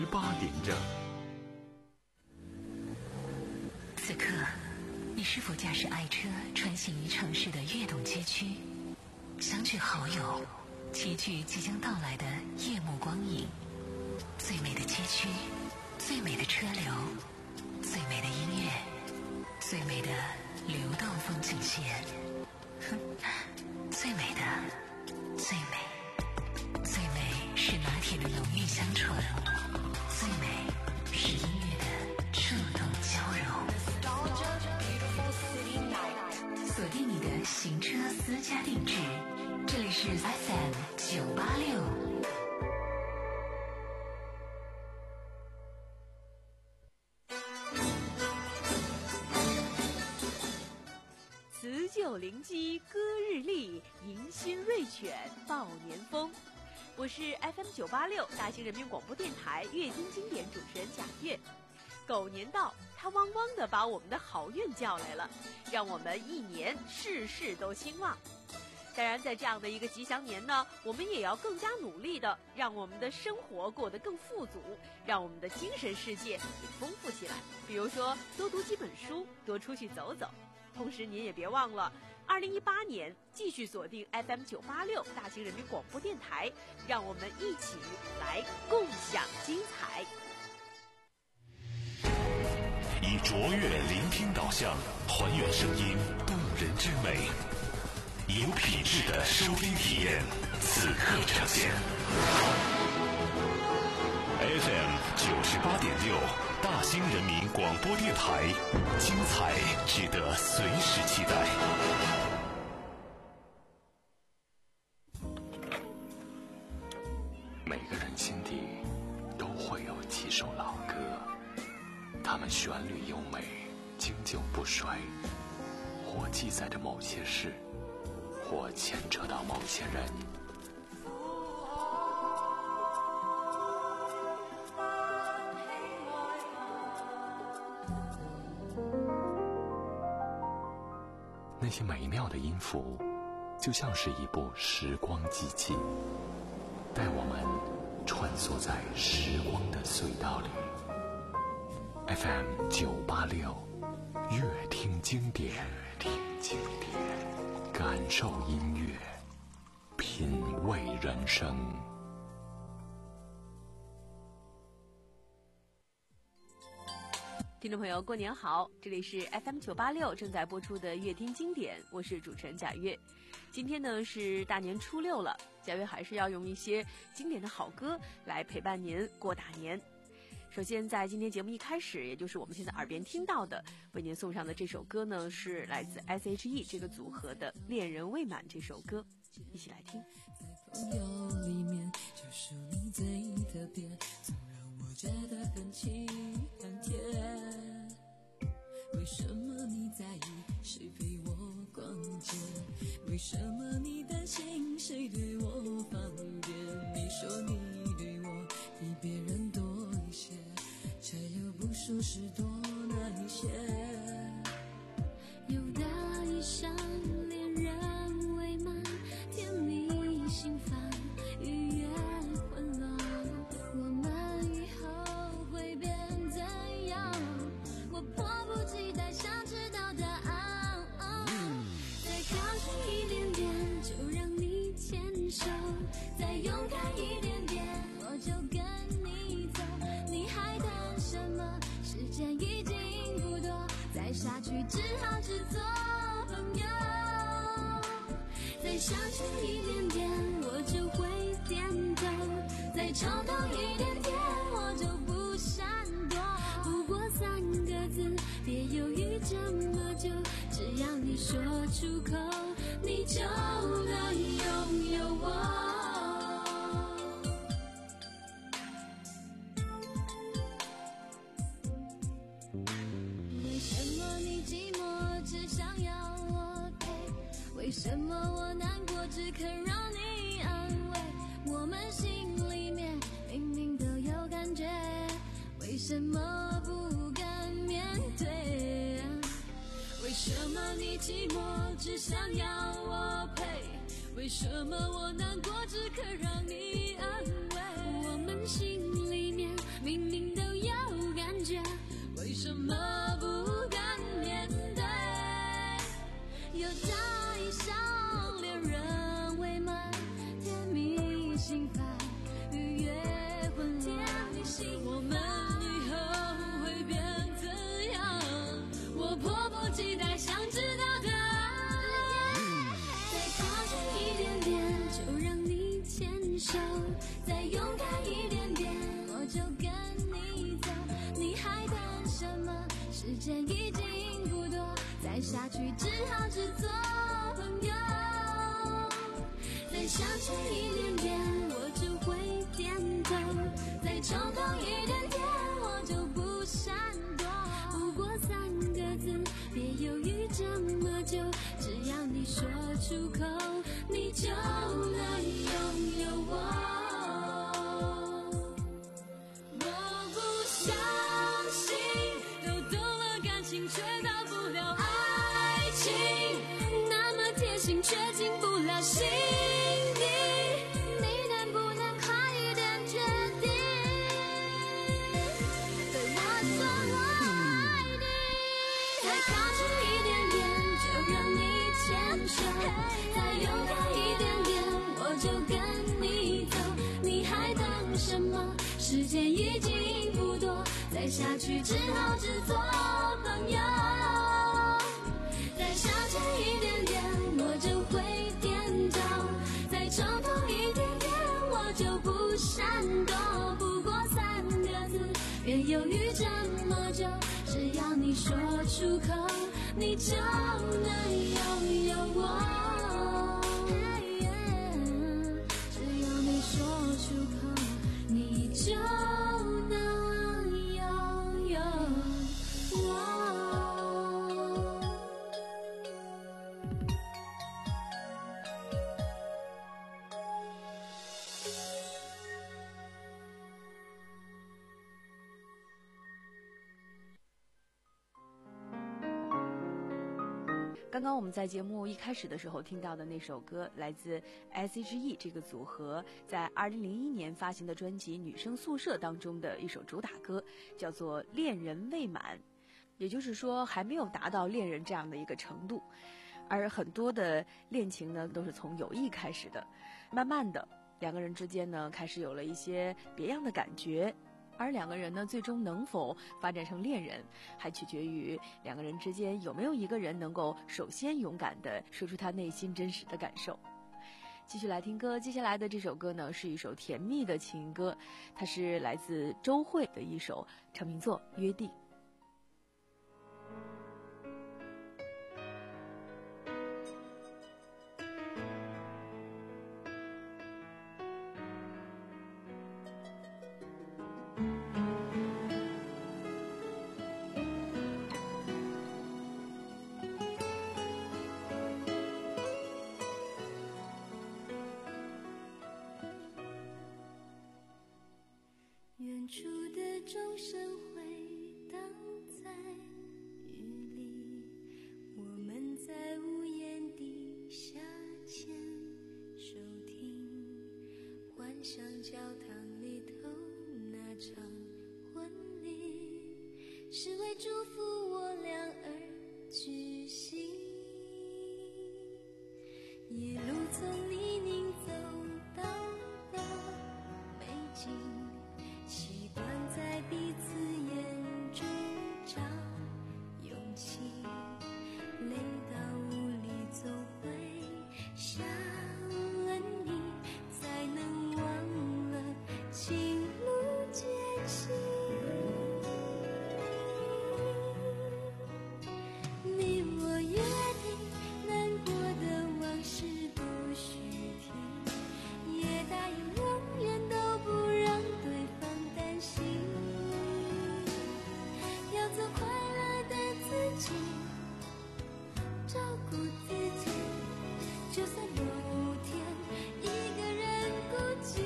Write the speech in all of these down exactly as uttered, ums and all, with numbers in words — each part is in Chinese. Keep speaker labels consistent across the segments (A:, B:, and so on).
A: 八点整。
B: 此刻，你是否驾驶爱车穿行于城市的跃动街区，相聚好友，齐聚即将到来的夜幕光影？最美的街区，最美的车流，最美的音乐，最美的流动风景线，哼，最美的，最美，最美是拿铁的浓郁香醇，最美是音乐的触动交融。锁定你的行车私家定制，这里是 F M 九八六。
C: 辞旧临机歌日丽，迎新瑞犬报年风。我是 F M 九八六大兴人民广播电台乐听经典主持人贾月。狗年到，它汪汪地把我们的好运叫来了，让我们一年事事都兴旺。当然，在这样的一个吉祥年呢，我们也要更加努力的让我们的生活过得更富足，让我们的精神世界也丰富起来。比如说，多读几本书，多出去走走。同时，您也别忘了，二零一八年继续锁定 F M 九八六大兴人民广播电台，让我们一起来共享精彩。
D: 以卓越聆听导向，还原声音动人之美，有品质的收听体验，此刻呈现。F M 九十八点六，大兴人民广播电台，精彩值得随时期待。每个人心底都会有几首老歌，它们旋律优美，经久不衰，或记载着某些事，或牵扯到某些人。那些美妙的音符，就像是一部时光机器，带我们穿梭在时光的隧道里。F M 九八六，乐听经典，乐听经典，感受音乐，品味人生。
C: 听众朋友，过年好！这里是 F M 九八六正在播出的乐听经典，我是主持人贾月。今天呢是大年初六了，贾月还是要用一些经典的好歌来陪伴您过大年。首先，在今天节目一开始，也就是我们现在耳边听到的，为您送上的这首歌呢，是来自 S H E 这个组合的《恋人未满》这首歌，一起来听。
E: 在朋友里面，就属你最特别，总让我觉得很亲很甜。为什么你在意谁陪我逛街？为什么你担心谁对我方便？你说你对我比别人多一些，却又不说是多那一些。有的一生恋人未满，甜蜜心烦，愉悦混乱，我们以后会变怎样？我迫不及待想知道答案。再靠近一点点，就让你牵手；再勇敢一点点，我就跟你走。你还等什么？时间已经不多，再下去只好只做朋友。再向前一点点，我就会点头；再冲动一点点，我就不闪躲。不过三个字，别犹豫这么久，只要你说出口，你就能拥有我。为什么你寂寞只想要我陪？为什么我难过只肯让你安慰？我们心里面明明都有感觉，为什么不敢面对？为什么你寂寞只想要我陪？为什么我难过只肯让你安慰？我们心里面明间已经不多，再下去只好只做朋友。再向前一点点，我就会点头；再冲动一点点，我就不闪躲。不过三个字，别犹豫这么久，只要你说出口，你就能拥有我。我不相信都懂了感情却到不了爱情，那么贴心却进不了心底，你能不能快一点决定，对我说我爱你。再靠近一点点，就让你牵手；再勇敢一点点，我就跟你走。你还等什么？时间已经不多，再下去只好只做朋友。再向前一点点，我就会点头；再冲动一点点，我就不闪躲。不过三个字，别犹豫这么久，只要你说出口，你就能拥有我。只要你说出口，你就能拥有我。
C: 刚刚我们在节目一开始的时候听到的那首歌，来自 S H E 这个组合在二零零一年发行的专辑《女生宿舍》当中的一首主打歌，叫做《恋人未满》，也就是说还没有达到恋人这样的一个程度。而很多的恋情呢，都是从友谊开始的，慢慢的两个人之间呢，开始有了一些别样的感觉。而两个人呢，最终能否发展成恋人，还取决于两个人之间有没有一个人能够首先勇敢地说出他内心真实的感受。继续来听歌，接下来的这首歌呢，是一首甜蜜的情歌，它是来自周蕙的一首成名作《约定》。
E: 远处的钟声回荡在雨里，我们在屋檐底下牵手听，幻想教堂里头那场婚礼是为祝福我俩而举行。一路从泥泞走到了美景，习惯在彼此眼中找勇气，累到无力总会想了你，才能忘了情路艰辛。你我约定，难过的往事不许提，也答应永远都不让对方担心，要做快乐的自己，照顾自己，就算某天一个人孤寂。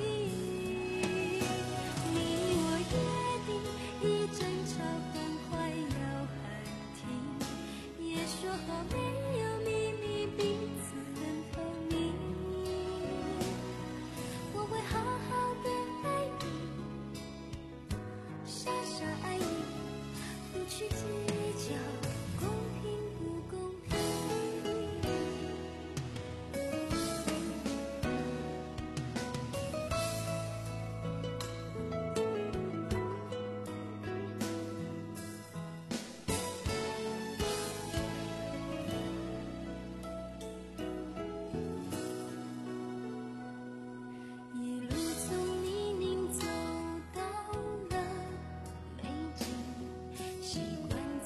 E: 你我约定，一争吵很快要喊停，也说好没有秘密，彼此很透明。我会好好的爱你，傻傻爱你，不去计较公平不公平。一路从泥泞走到了美景，习惯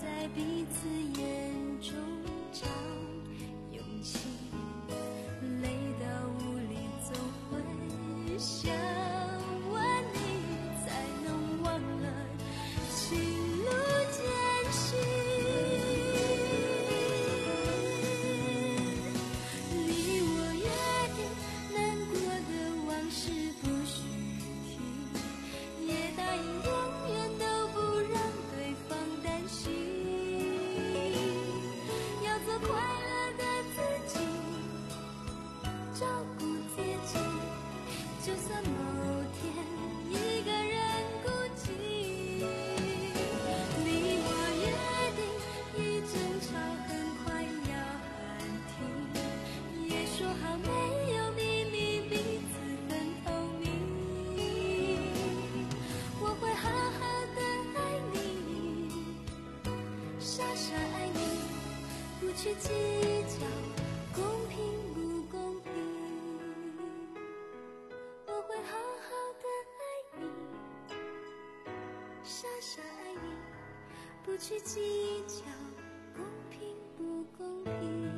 E: 去计较公平不公平，我会好好的爱你，傻傻爱你，不去计较公平不公平。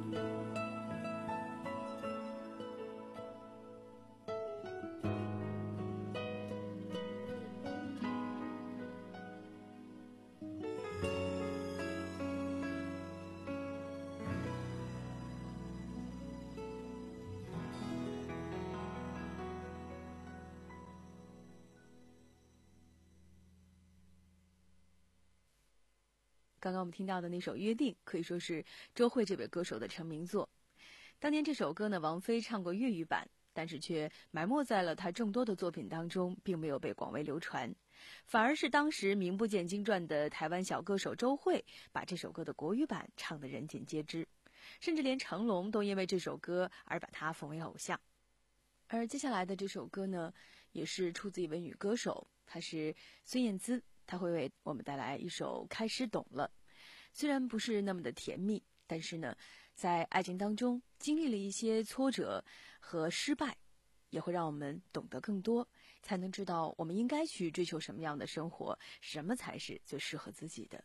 C: 刚刚我们听到的那首《约定》可以说是周蕙这位歌手的成名作。当年这首歌呢，王菲唱过粤语版，但是却埋没在了她众多的作品当中，并没有被广为流传。反而是当时名不见经传的台湾小歌手周蕙，把这首歌的国语版唱得人尽皆知，甚至连成龙都因为这首歌而把她奉为偶像。而接下来的这首歌呢，也是出自一位女歌手，她是孙燕姿。他会为我们带来一首《开始懂了》，虽然不是那么的甜蜜，但是呢，在爱情当中经历了一些挫折和失败，也会让我们懂得更多，才能知道我们应该去追求什么样的生活，什么才是最适合自己的。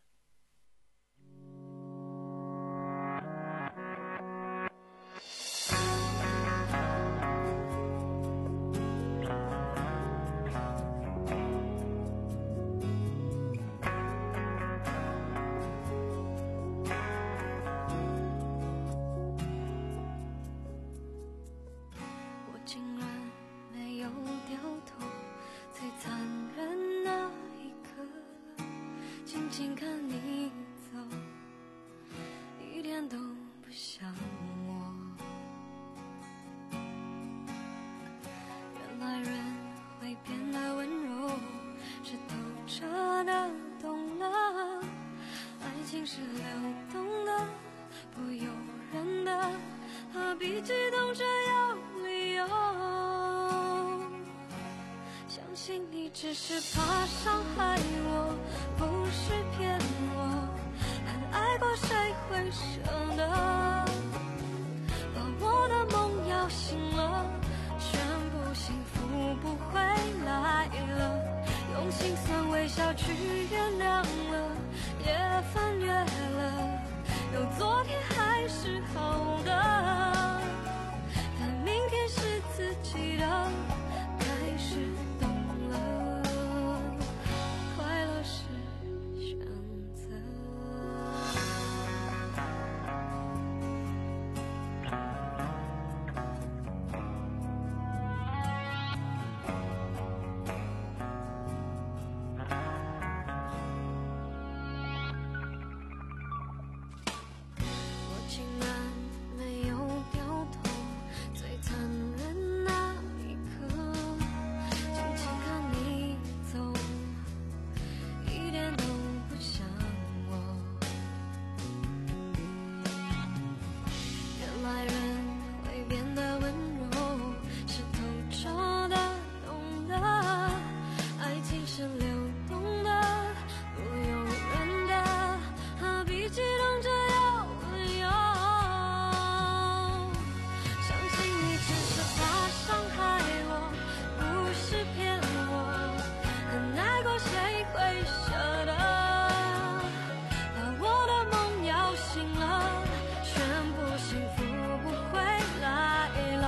E: 只是怕伤害我，不是骗我，很爱过谁会舍得把我的梦摇醒了，全部幸福不会来了，用心酸微笑去原谅了，也翻越了，有昨天还是好的，但明天是自己的开始懂了。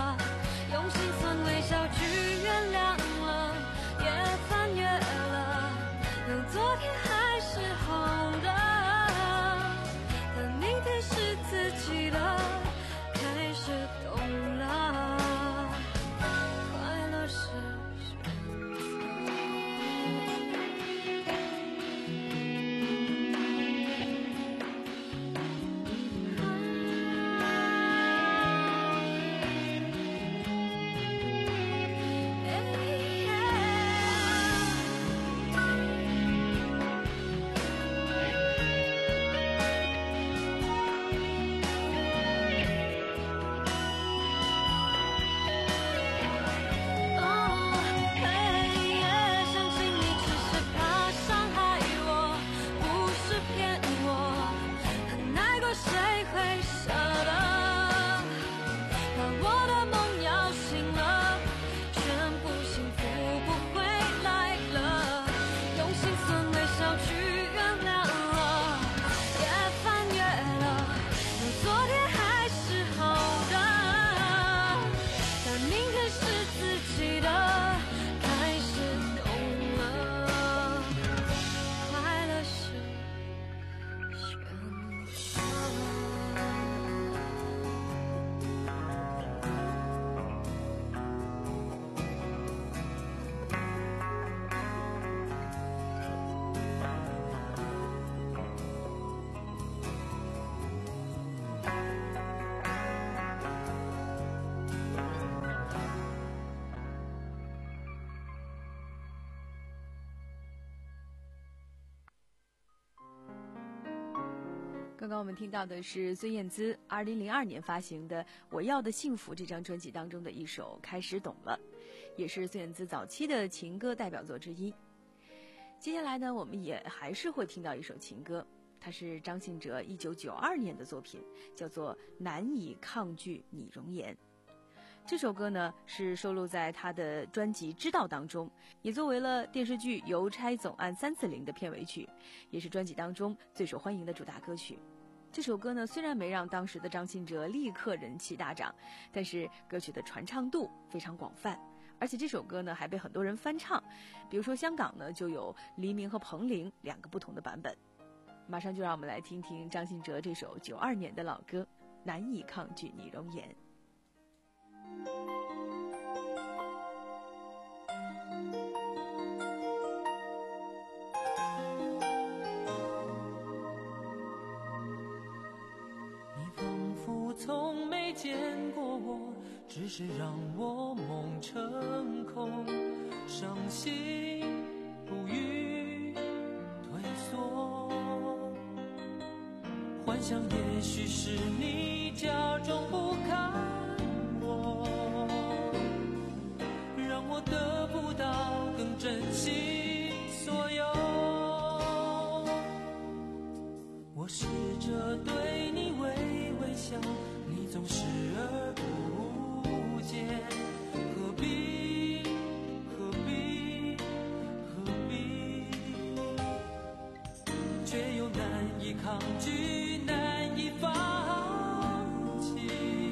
E: 用心酸微笑去原谅了，也翻越了，
C: 刚刚我们听到的是孙燕姿二零零二年发行的《我要的幸福》这张专辑当中的一首《开始懂了》，也是孙燕姿早期的情歌代表作之一。接下来呢，我们也还是会听到一首情歌，它是张信哲一九九二年的作品，叫做《难以抗拒你容颜》。这首歌呢是收录在他的专辑《知道》当中，也作为了电视剧《邮差总案三四零》的片尾曲，也是专辑当中最受欢迎的主打歌曲。这首歌呢虽然没让当时的张信哲立刻人气大涨，但是歌曲的传唱度非常广泛，而且这首歌呢还被很多人翻唱，比如说香港呢就有黎明和彭羚两个不同的版本。马上就让我们来听听张信哲这首九二年的老歌《难以抗拒你容颜》。
A: 从没见过我，只是让我梦成空，伤心不语退缩，幻想也许是你假装不看我，让我得不到更珍惜所有。我试着对你微微笑，你总视而不见，何必何必何必，却又难以抗拒，难以放弃。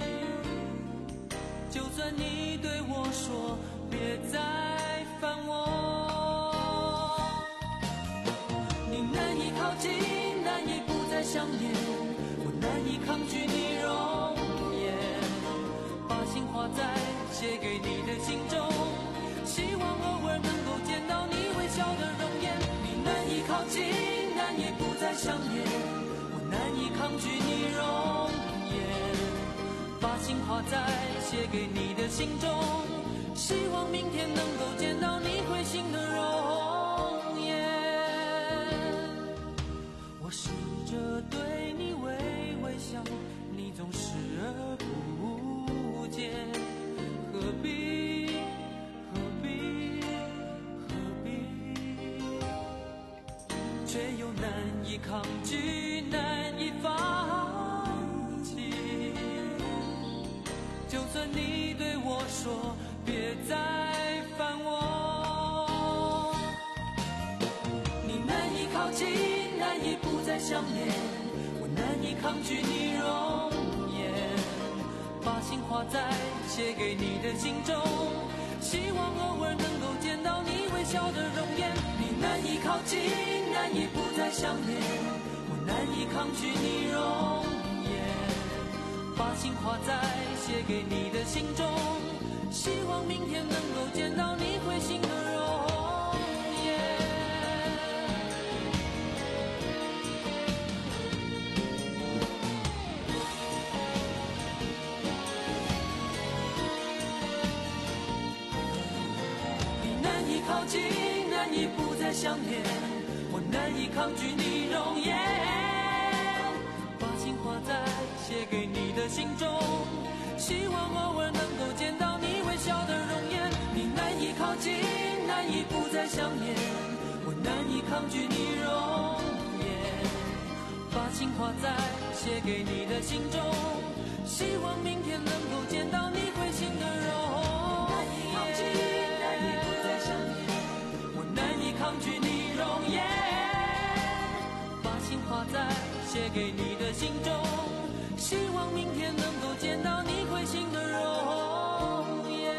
A: 就算你对我说别再烦我，你难以靠近，难以不再想念，我难以抗拒你容颜，把心画在写给你的信中，希望偶尔能够见到你微笑的容颜。你难以靠近，难以不再想念，我难以抗拒你容颜，把心画在写给你的信中，希望明天能够见到你会心的容颜。我试着对你微微笑，你总视而不见，何必何必何必，却又难以抗拒，难以放弃。就算你对我说别再烦我，你难以靠近，难以不再想念，我难以抗拒你容颜，把心画在写给你的信中，希望偶尔能够见到你微笑的容颜。你难以靠近，难以不再想念，我难以抗拒你容颜，把心画在写给你的信中，希望明天能够见到你会心的容颜。靠近，难以不再想念，我难以抗拒你容颜，把心画在写给你的信中，希望偶尔能够见到你微笑的容颜。你难以靠近，难以不再想念，我难以抗拒你容颜，把心画在写给你的信中，希望明天能够见到你会心的容颜。难以靠近，难以不再想念，难以抗拒你容颜，把心画在写给你的信中，希望明天能够见到你会心的容颜。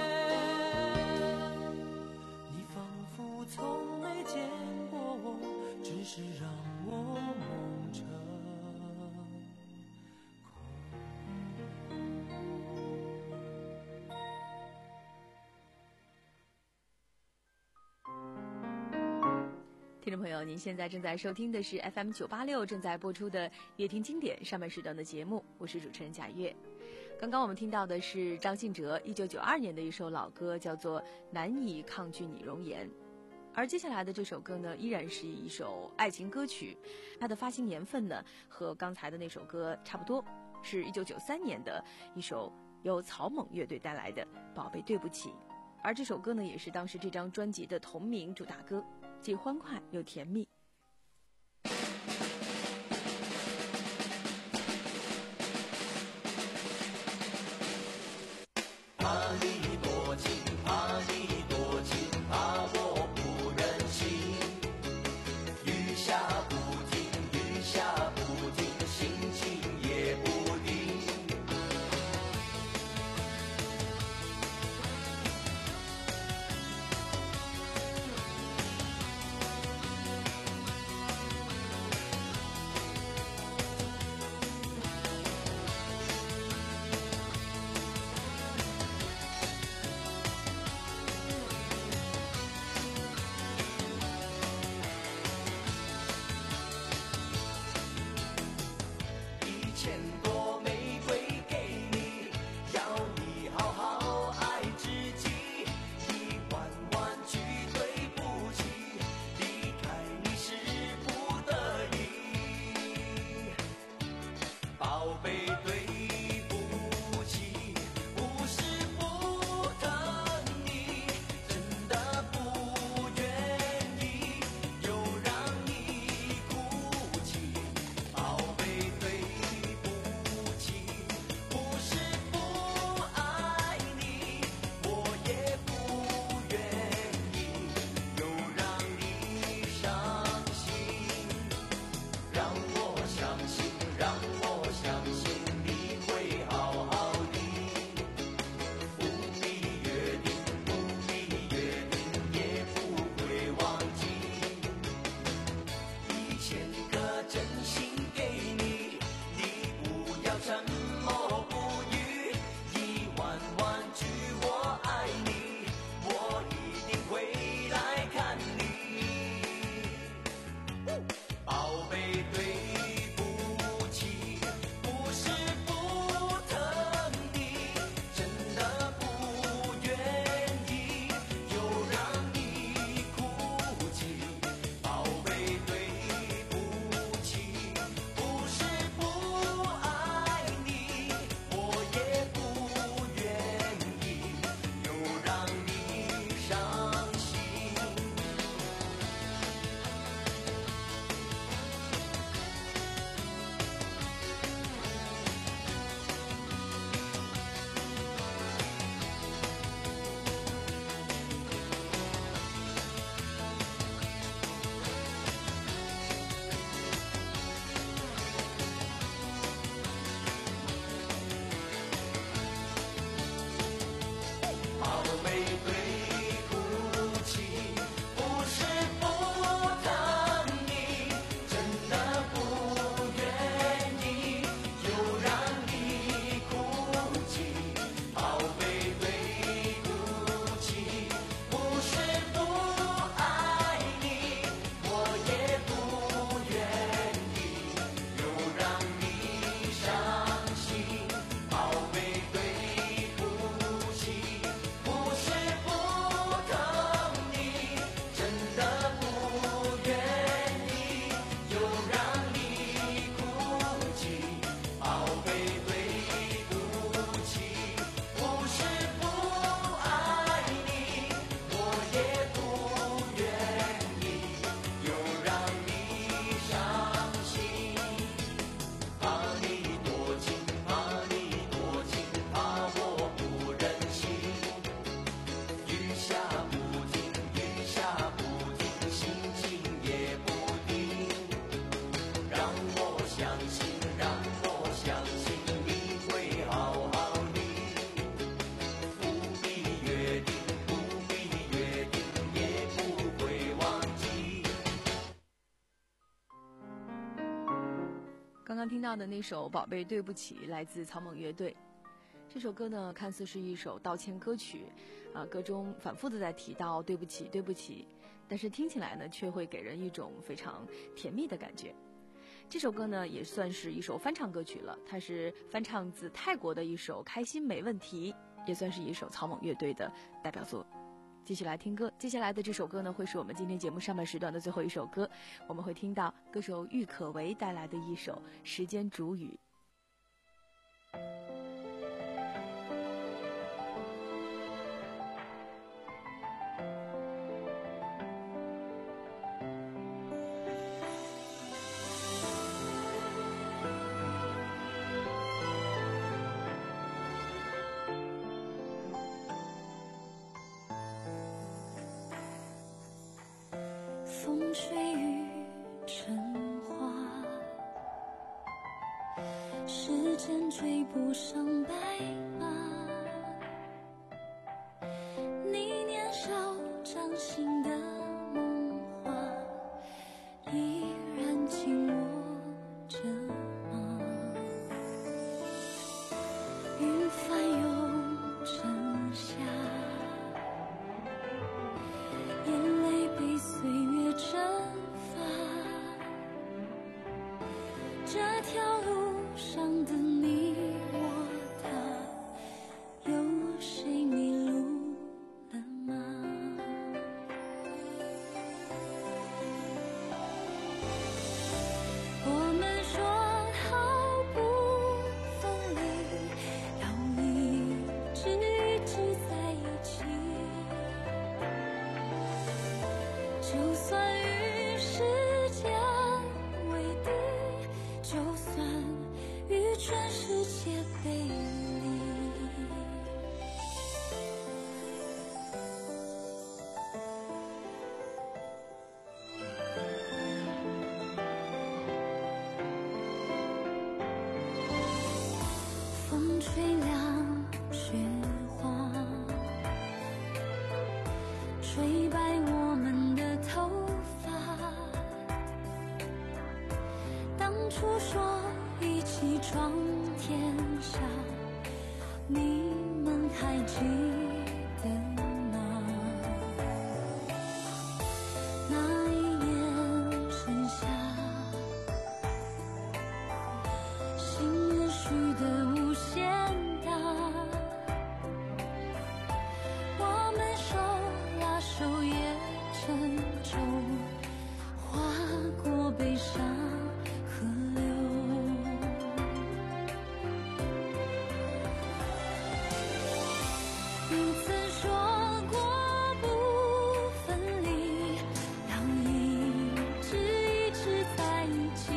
A: 你仿佛从没见过我，只是让我梦成
C: 听众朋友，您现在正在收听的是 F M 九八六 正在播出的夜听经典上半时段的节目，我是主持人贾月。刚刚我们听到的是张信哲一九九二年的一首老歌，叫做《难以抗拒你容颜》。 而接下来的这首歌呢，依然是一首爱情歌曲，它的发行年份呢和刚才的那首歌差不多，是一九九三年的一首由草蜢乐队带来的《宝贝对不起》。而这首歌呢，也是当时这张专辑的同名主打歌，既欢快又甜蜜。
A: 怕你多情，怕你多情，怕我不忍心。雨下不停，雨下不停，心情也不定。
C: 刚刚听到的那首《宝贝对不起》来自草蜢乐队。这首歌呢，看似是一首道歉歌曲，啊，歌中反复的在提到对不起，对不起，但是听起来呢，却会给人一种非常甜蜜的感觉。这首歌呢，也算是一首翻唱歌曲了，它是翻唱自泰国的一首《开心没问题》，也算是一首草蜢乐队的代表作。 继续来听歌。接下来的这首歌呢，会是我们今天节目上半时段的最后一首歌，我们会听到歌手郁可唯带来的一首《时间煮雨》。
E: 风吹雨成花，时间追不上白马。你年少掌心的梦话，依然紧握着吗？云翻涌成夏，眼泪被岁月蒸发，这条路上的你我他，有谁迷路了吗？我们说好不分离，要一直一直在一起，就算与时间为敌，就算与全世界背离。风吹凉雪花，吹白我们的头发。当初说一起闯天下，你们还记得吗？那一年盛夏，心愿许得无限大，我们手拉手也沉重，划过悲伤河流。你曾说过不分离，要一直一直在一起。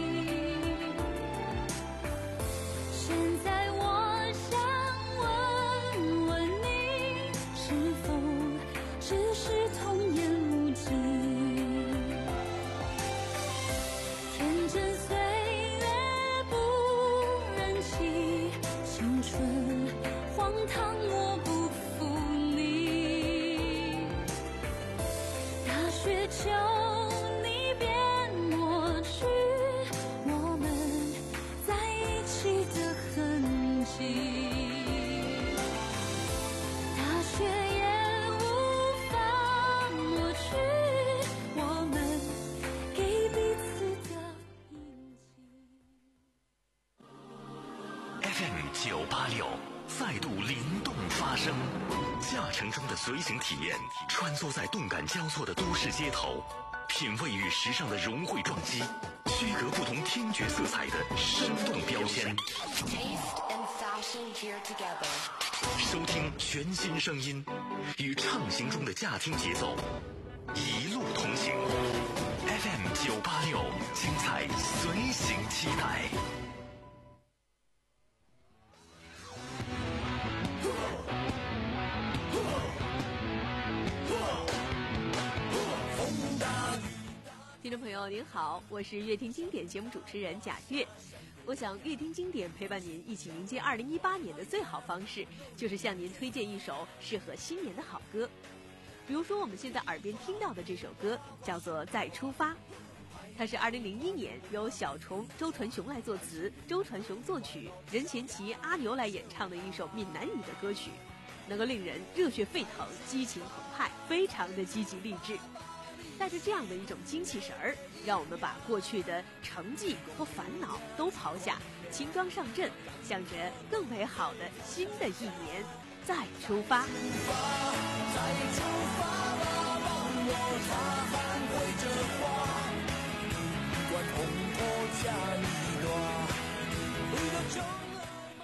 E: 现在我想问问你，是否只是童言无忌？天真岁月不忍欺，青春荒唐我不负你。大雪求你别抹去我们在一起的痕迹，大雪也无法抹去我们给彼此的印记。
D: F M 九八六再度灵动发声，驾乘中的随行体验，穿梭在动感交错的都市街头，品味与时尚的融汇撞击，区隔不同听觉色彩的生动标签。
F: Taste and fashion here together.
D: 收听全新声音，与畅行中的驾听节奏，一路同行。F M 九八六，精彩随行期待。
C: 听众朋友您好，我是乐听经典节目主持人贾月。我想乐听经典陪伴您一起迎接二零一八年的最好方式，就是向您推荐一首适合新年的好歌。比如说我们现在耳边听到的这首歌叫做《再出发》，它是二零零一年由小虫、周传雄来作词，周传雄作曲，任贤齐、阿牛来演唱的一首闽南语的歌曲，能够令人热血沸腾、激情澎湃，非常的积极励志。带着这样的一种精气神儿，让我们把过去的成绩和烦恼都抛下，轻装上阵，向着更美好的新的一年再出发。
A: 再出发吧，让我擦汗挥着花，管红拖加一朵，一个钟了吗？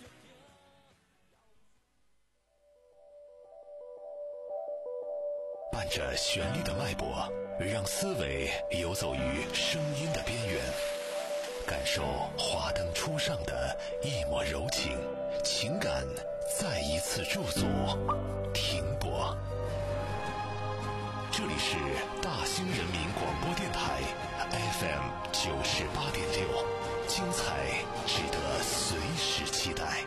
G: 伴着旋律的脉搏，让思维游走于声音的边缘，感受华灯初上的一抹柔情，情感再一次驻足停泊。这里是大兴人民广播电台 F M 九十八点六，精彩值得随时期待。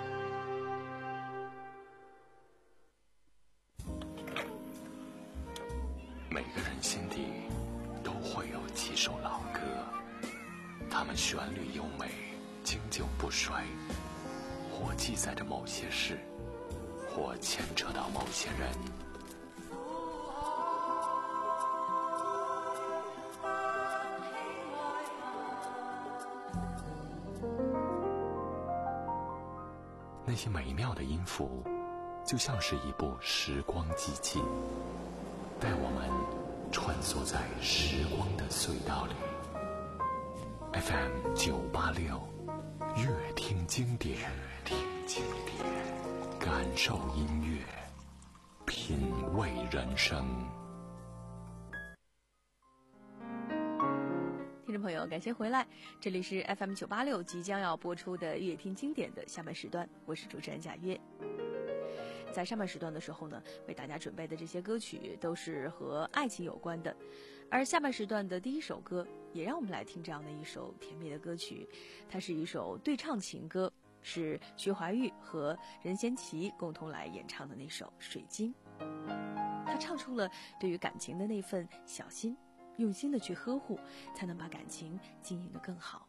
D: 每个人心底都会有几首老歌，它们旋律优美，经久不衰，或记载着某些事，或牵扯到某些人。那些美妙的音符，就像是一部时光机器，带我们穿梭在时光的隧道里。 F M 九八六，乐听经典，听经典，感受音乐，品味人生。
C: 听众朋友，感谢回来，这里是 F M 九八六即将要播出的乐听经典的下半时段，我是主持人贾月。在上半时段的时候呢，为大家准备的这些歌曲都是和爱情有关的，而下半时段的第一首歌，也让我们来听这样的一首甜蜜的歌曲，它是一首对唱情歌，是徐怀钰和任贤齐共同来演唱的那首《水晶》。他唱出了对于感情的那份小心，用心的去呵护，才能把感情经营得更好。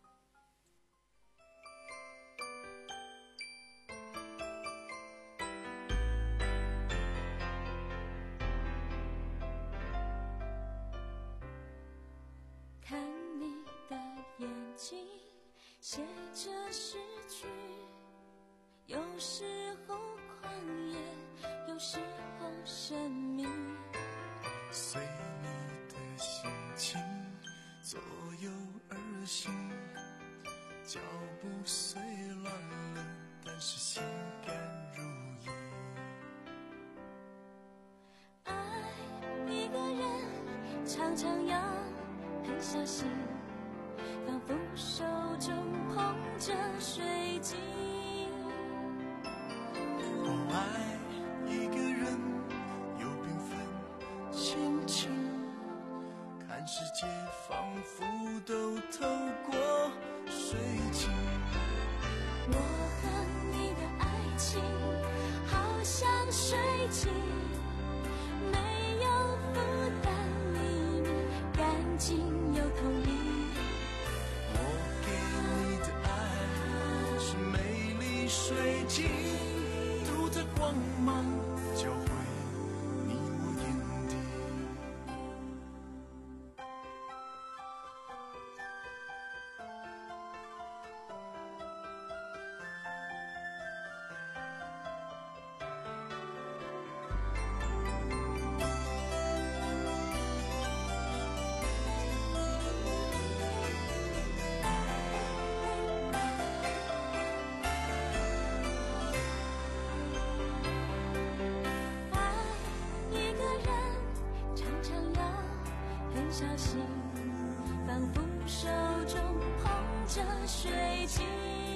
E: 看你的眼睛写着诗句，有时候狂野，有时候神秘，
A: 随你的心情左右而行，脚步虽乱了，但是心甘如饴。
E: 爱一个人常常要很小心，仿佛手中捧着水晶。
A: 我爱一个人有缤纷心情，看世界仿佛都透过水晶。
E: 我和你的爱情好像水晶，没有负担，秘密干净又透明。
A: 我给你的爱是美丽水晶，涂着光芒教会你我眼底。
E: 小心，仿佛手中捧着水晶。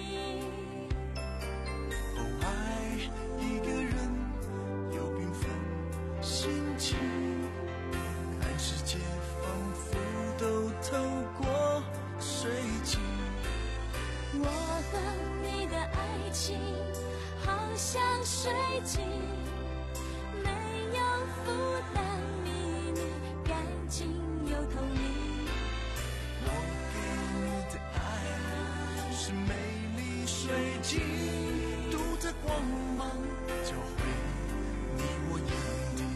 A: 哦，爱一个人有缤纷心情，看世界仿佛都透过水晶。
E: 我和你的爱情好像水晶，没有负担，秘密干净又透明。
A: 我给你的爱是美丽水晶，涂着光芒教会你我眼底。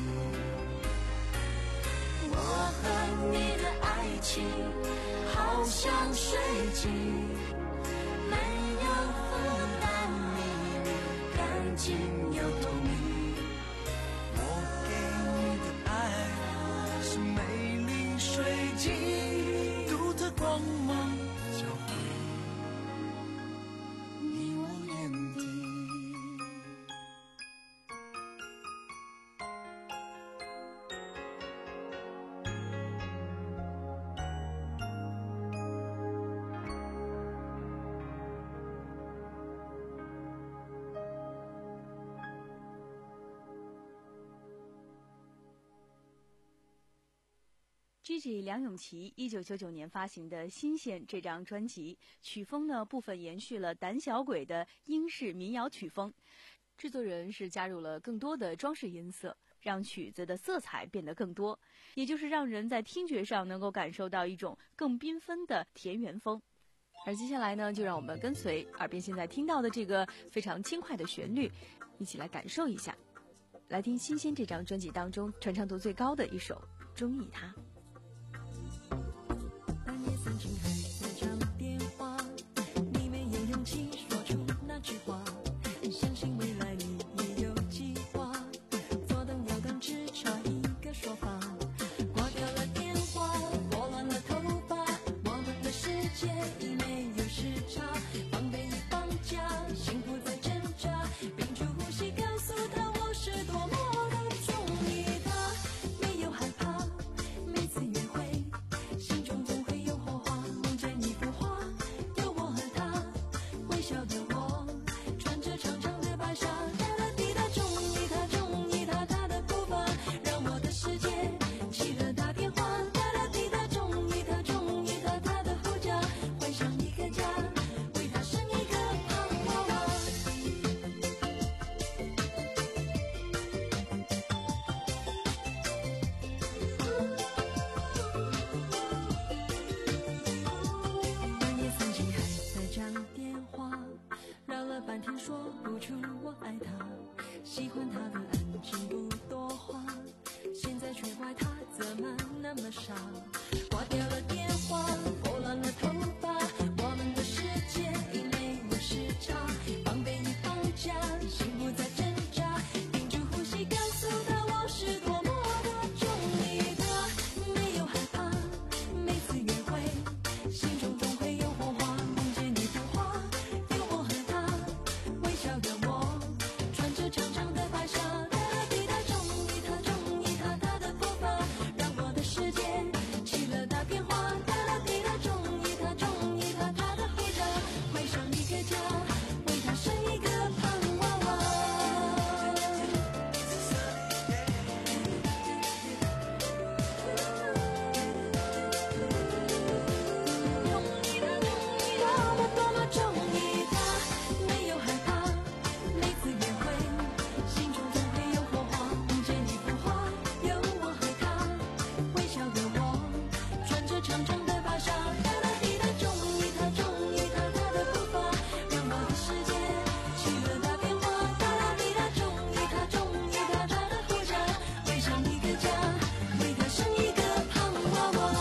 E: 我和你的爱情好像水晶，没有负担，秘密干净又透明。
A: 我光芒交汇你我眼底。
C: Gigi 梁咏琪一九九九年发行的《新鲜》这张专辑，曲风呢部分延续了胆小鬼的英式民谣曲风，制作人是加入了更多的装饰音色，让曲子的色彩变得更多，也就是让人在听觉上能够感受到一种更缤纷的田园风。而接下来呢，就让我们跟随耳边现在听到的这个非常轻快的旋律，一起来感受一下。来听《新鲜》这张专辑当中传唱度最高的一首《中意他》。
E: 半夜三更还在讲电话，你没有勇气说出那句话，相信未来你也有计划，左等右等只差一个说法，挂掉了电话，拨乱了头发，我们的世界已没有时差，防备已放假，心不再挣扎，屏住呼吸告诉他我是多么的中意他，没有害怕，每次约会心中总会有火花，梦见一幅画，有我和他，微笑的我穿着长长的白纱，哒哒滴答中意他，中意他，他的步伐让我的世界起了大变化，哒哒滴答中意他，中意他，他的呼叫幻想一个家，为他生一个胖娃娃。半夜三更还在讲电话，绕了半天说不出我爱他，喜欢他的安静不多话，现在却怪他怎么那么傻，挂掉了电话，拨乱了头发，我们的世界已没有时差，防备已放假，心不再挣扎，屏住呼吸告诉他我是多么的中意他，没有害怕，每次约会心中总会有火花，梦见一幅画，有我和他，微笑的我穿着长长的白纱，哒哒滴答中意他，中意他，他的步伐让我的世界起了大变化，哒哒滴答中意他，中意他，他的护照怀上一个家，为他生一个胖娃娃。多么多么中意他，没有害怕，每次约会心中总会有火花，梦见一幅画，有我和他，微笑的我穿着长长的白纱，哒哒滴答中意他，中意他，他的步伐让我的世界起了大变化，哒哒滴答中意他，中意他，他的护照围上一个家，为他生一个胖娃娃。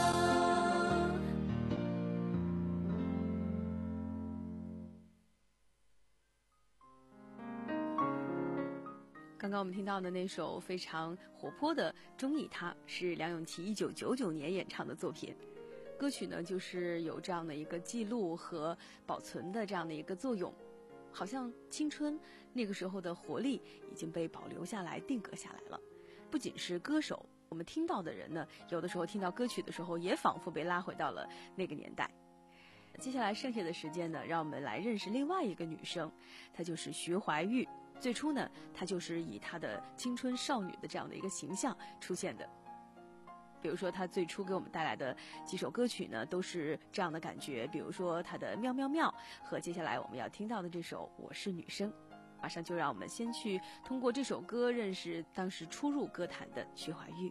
C: 刚刚我们听到的那首非常活泼的《中意他》是梁咏琪一九九九年演唱的作品。歌曲呢，就是有这样的一个记录和保存的这样的一个作用，好像青春那个时候的活力已经被保留下来、定格下来了。不仅是歌手，我们听到的人呢，有的时候听到歌曲的时候，也仿佛被拉回到了那个年代。接下来剩下的时间呢，让我们来认识另外一个女生，她就是徐怀钰。最初呢，她就是以她的青春少女的这样的一个形象出现的。比如说她最初给我们带来的几首歌曲呢，都是这样的感觉，比如说她的《妙妙妙》和接下来我们要听到的这首《我是女生》。马上就让我们先去通过这首歌认识当时初入歌坛的徐怀钰。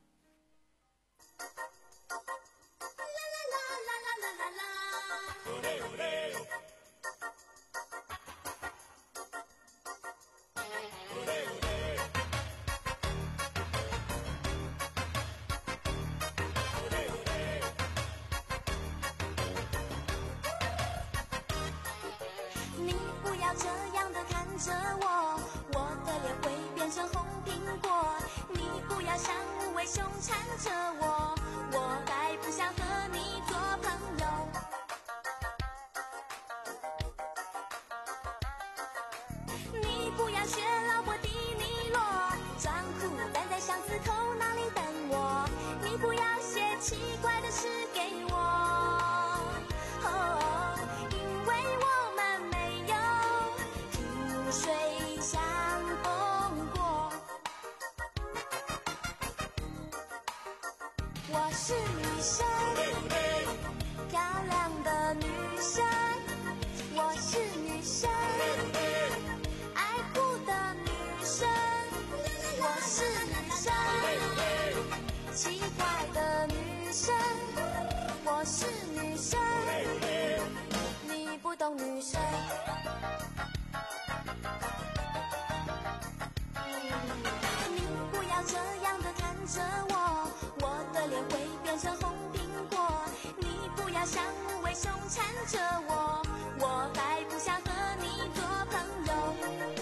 H: 你不要这样的看着我，我的脸会变成红苹果。你不要像无尾熊缠着我，我还不想和你做朋凶缠着我，我还不想和你做朋友。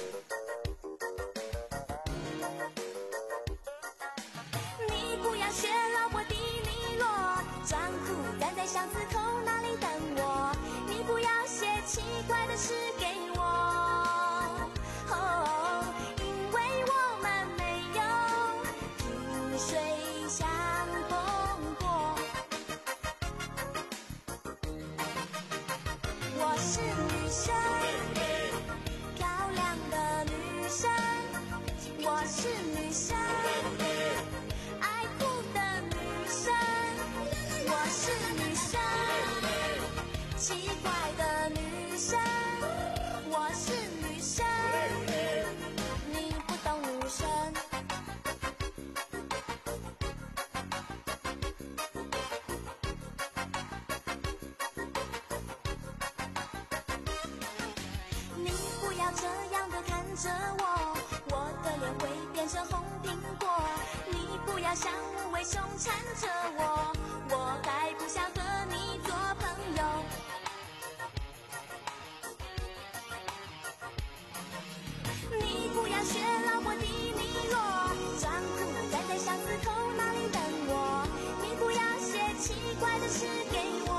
H: 你不要学老婆的利落，装酷站在巷子口那里等我，你不要写奇怪的诗给我，哦，因为我们没有萍水相逢过。我是女生，漂亮的女生，我是女生，爱哭的女生，我是女生，奇怪的女生，我是女生，你不懂女生。你不要这样的看着我，我的脸会变成红苹果。你不要像无尾熊缠着我，我还不想和你做朋友。你不要学老婆的利落，装酷站在巷子口那里等我，你不要写奇怪的诗给我，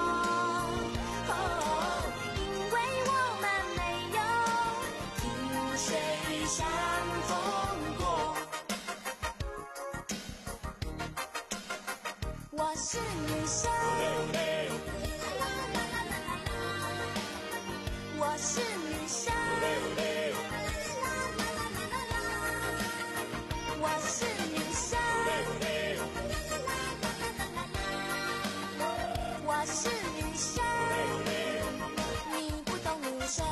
H: 哦，因为我们没有萍水相逢过。我是女生，我是女生，我是女生，我是女生，你不懂女生。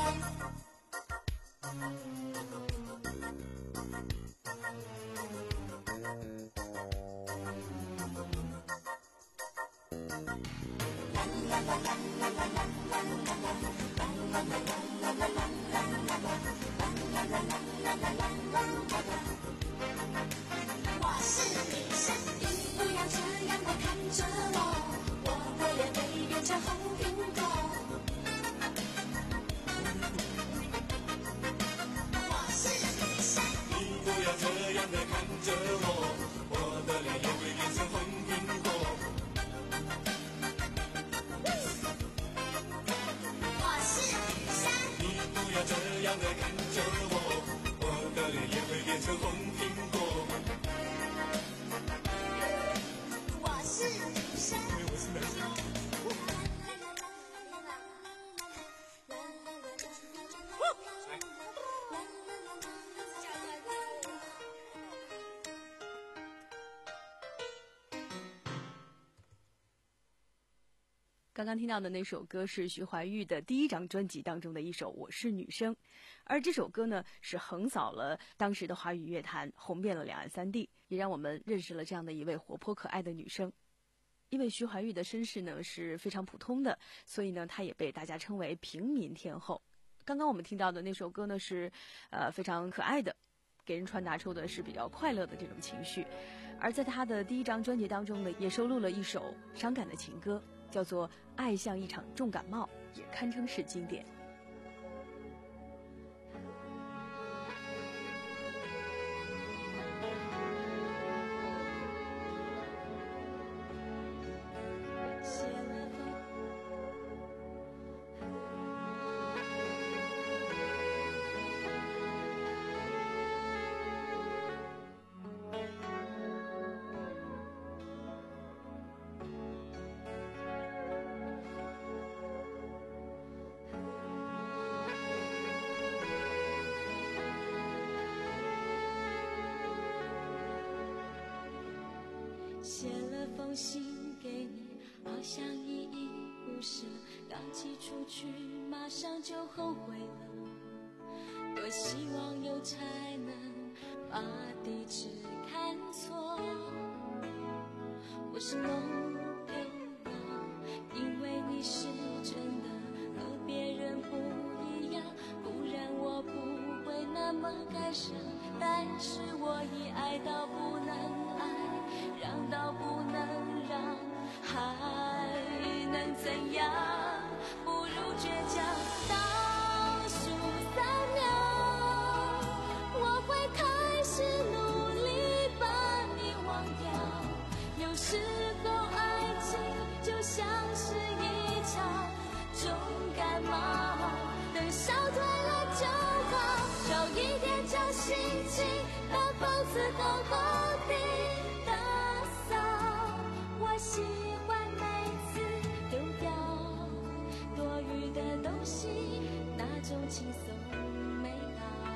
H: 我是女生，你不要这样的看着我，我的脸会变成红苹果。我是女生，你不要这样的看着我，我的脸也会变成红苹果。我是女生，你不要这样的看着我，我的脸也会变成红苹果。我是女生，因为我是男生。
C: 刚刚听到的那首歌是徐怀钰的第一张专辑当中的一首《我是女生》，而这首歌呢是横扫了当时的华语乐坛，红遍了两岸三地，也让我们认识了这样的一位活泼可爱的女生。因为徐怀钰的身世呢是非常普通的，所以呢她也被大家称为平民天后。刚刚我们听到的那首歌呢是呃非常可爱的，给人传达出的是比较快乐的这种情绪。而在她的第一张专辑当中呢，也收录了一首伤感的情歌，叫做《爱像一场重感冒》，也堪称是经典。
E: 写了封信给你，好像依依不舍，刚寄出去马上就后悔了，多希望有才能把地址看错，我是弄丢了，因为你是真的和别人不一样，不然我不会那么感伤，但是我已爱到不能爱，让到不能让，还能怎样？
H: 冒，等消退了就好，少一点侥幸心，把讽刺厚厚地打扫。我喜欢每次丢掉多余的东西，那种轻松美好。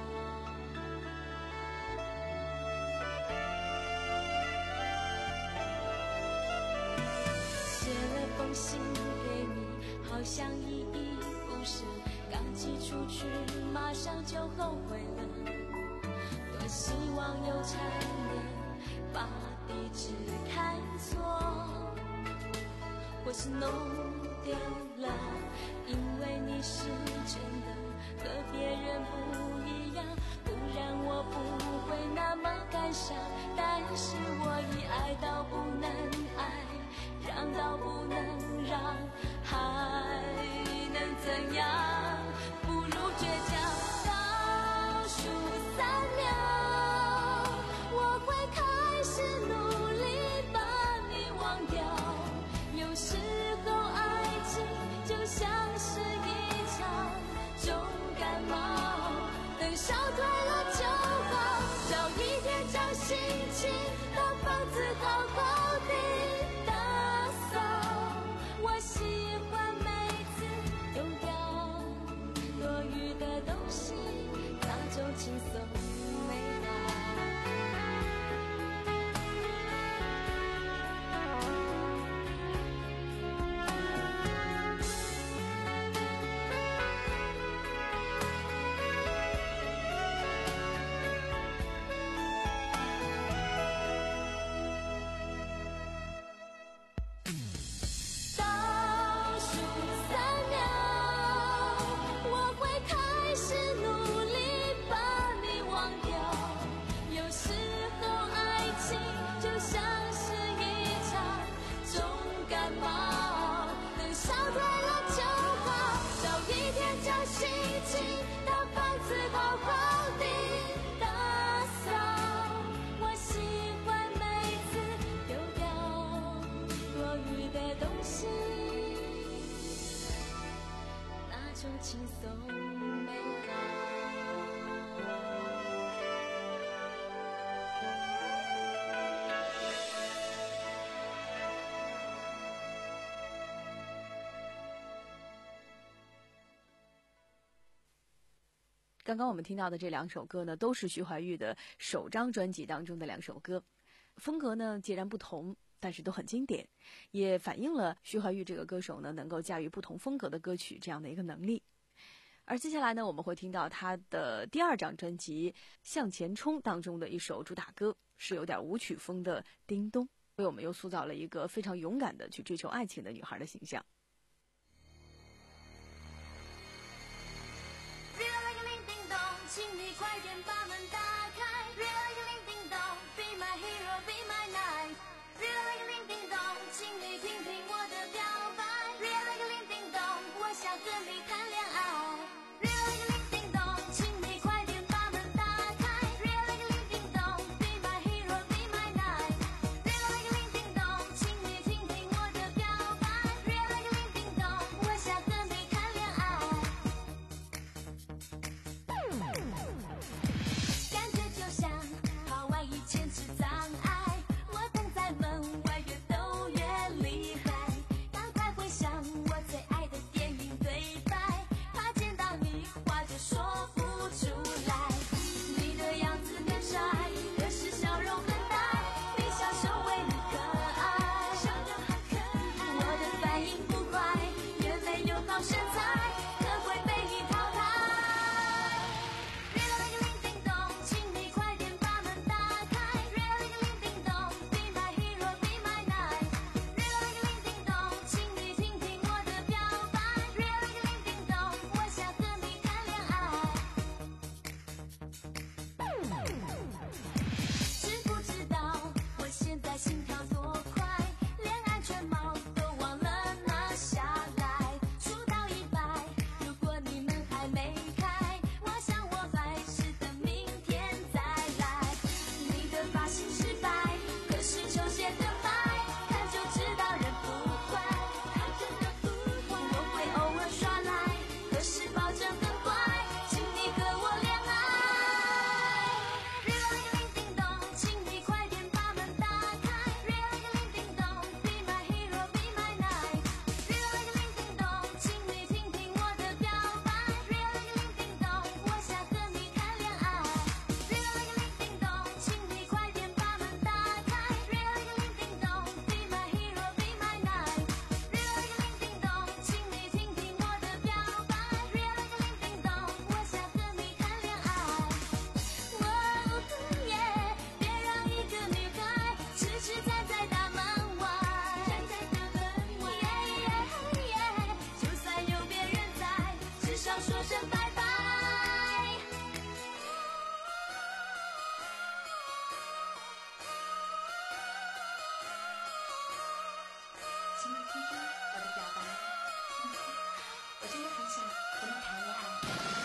H: 写了封信给你，好像依依不舍，刚寄出去马上就后悔了。多希望有缠绵把地址看错，或是弄丢了，因为你是真的和别人不一样，不然我不会那么感伤。但是我已爱到不能爱，让到不能让，还能怎样？不如倔强。倒数三秒，我会开始努力把你忘掉。有时候爱情就像是一场重感冒，等消退了就好，少一点侥幸心，把房子好好地打扫。我喜欢每次丢掉多余的东西，那种轻松美好。倒数三秒，我会开始努力把你忘掉。有时候爱情就像是一场重感冒，等消退了就好，少一点侥幸心，把房子好好地打扫。我喜欢每次丢掉多余的东西，那种轻松美好。
C: 刚刚我们听到的这两首歌呢，都是徐怀钰的首张专辑当中的两首歌，风格呢截然不同，但是都很经典，也反映了徐怀钰这个歌手呢能够驾驭不同风格的歌曲这样的一个能力。而接下来呢，我们会听到他的第二张专辑《向前冲》当中的一首主打歌，是有点舞曲风的《叮咚》，为我们又塑造了一个非常勇敢的去追求爱情的女孩的形象。
H: 请你快点把门打开 Real like a 铃叮咚 Be my hero, be my night Real like a 铃叮咚请你听听我的表白 Real like a 铃叮咚我想跟你谈恋爱 Real like a 铃叮咚请你快点把门打开 Real like a 铃叮咚 Be my hero, be my night Real like a 铃叮咚请你听听我的表白 Real like a 铃叮咚我想跟你谈恋爱感
I: 我的表白。我真的很想和你谈恋爱。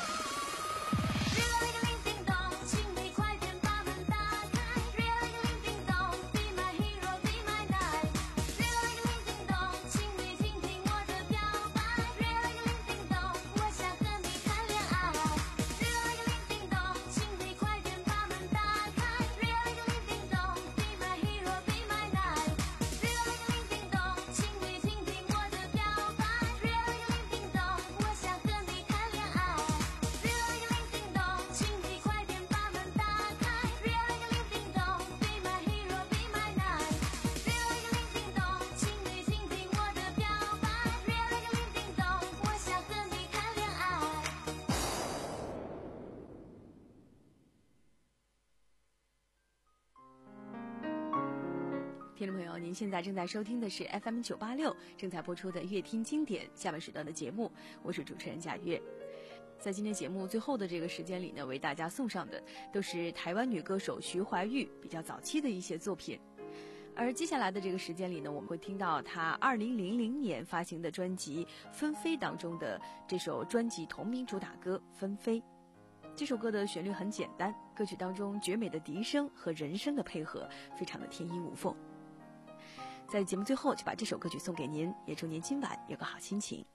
C: 听众朋友，您现在正在收听的是 F M 九八六正在播出的乐听经典下半时段的节目，我是主持人贾月。在今天节目最后的这个时间里呢，为大家送上的都是台湾女歌手徐怀钰比较早期的一些作品。而接下来的这个时间里呢，我们会听到她二零零零年发行的专辑《纷飞》当中的这首专辑同名主打歌《纷飞》。这首歌的旋律很简单，歌曲当中绝美的笛声和人声的配合非常的天衣无缝。在节目最后就把这首歌曲送给您，也祝您今晚有个好心情。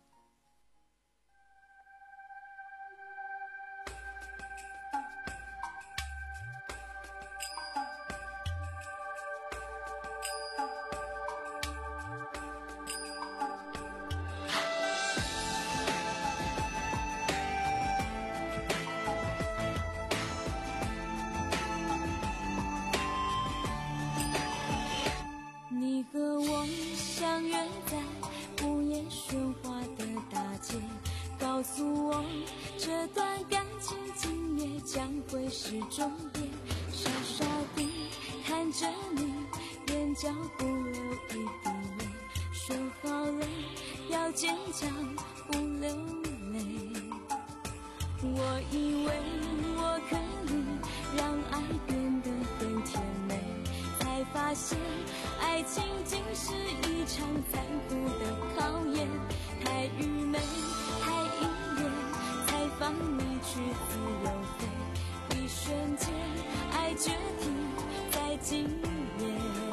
E: 你和我相约在午夜喧哗的大街，告诉我这段感情今夜将会是终点。傻傻地看着你，眼角不流一滴泪，说好了要坚强不流泪。我以为我可以让爱变得很甜美，才发现爱情竟是一场残酷的考验。太愚昧太依恋，才放你去自由飞，一瞬间爱决定在今夜。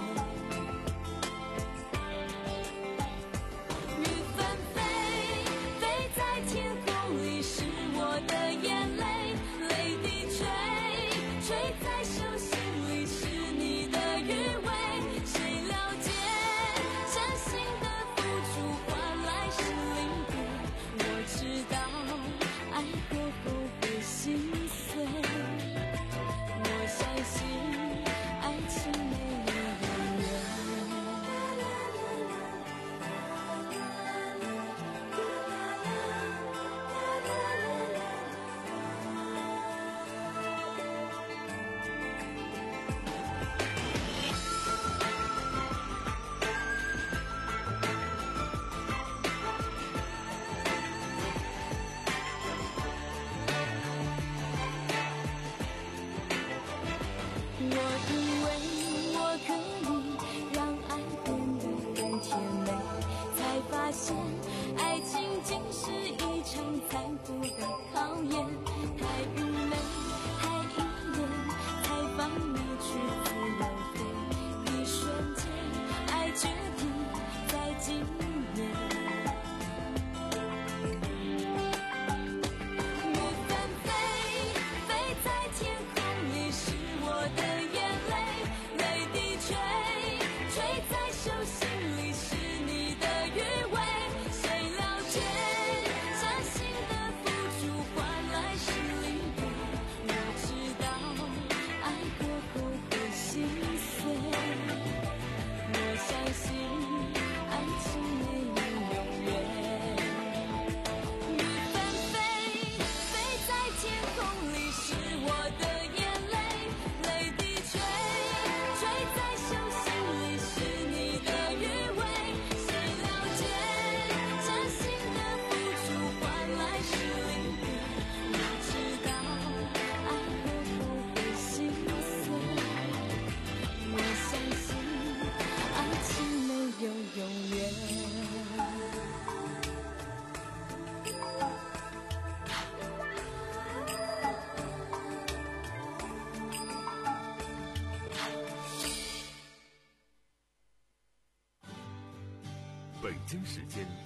E: 雨纷飞，飞在天空里是我的眼泪，泪滴垂，垂在手心里是你的余味。谁了解真心的付出换来是离别？我知道爱过后会心碎，我相信爱情没有永远。我以为我可以让爱变得更甜美，才发现爱情竟是一场残酷的考验。太愚昧太依恋，才放你去自由飞，一瞬间爱决定在今夜。雨纷飞，飞在天空里是我的眼泪，泪滴垂，垂在手心里是你的余味。谁了解真心的付出换来是离别？我知道爱过后会心碎，我相信爱情没有
J: 京时间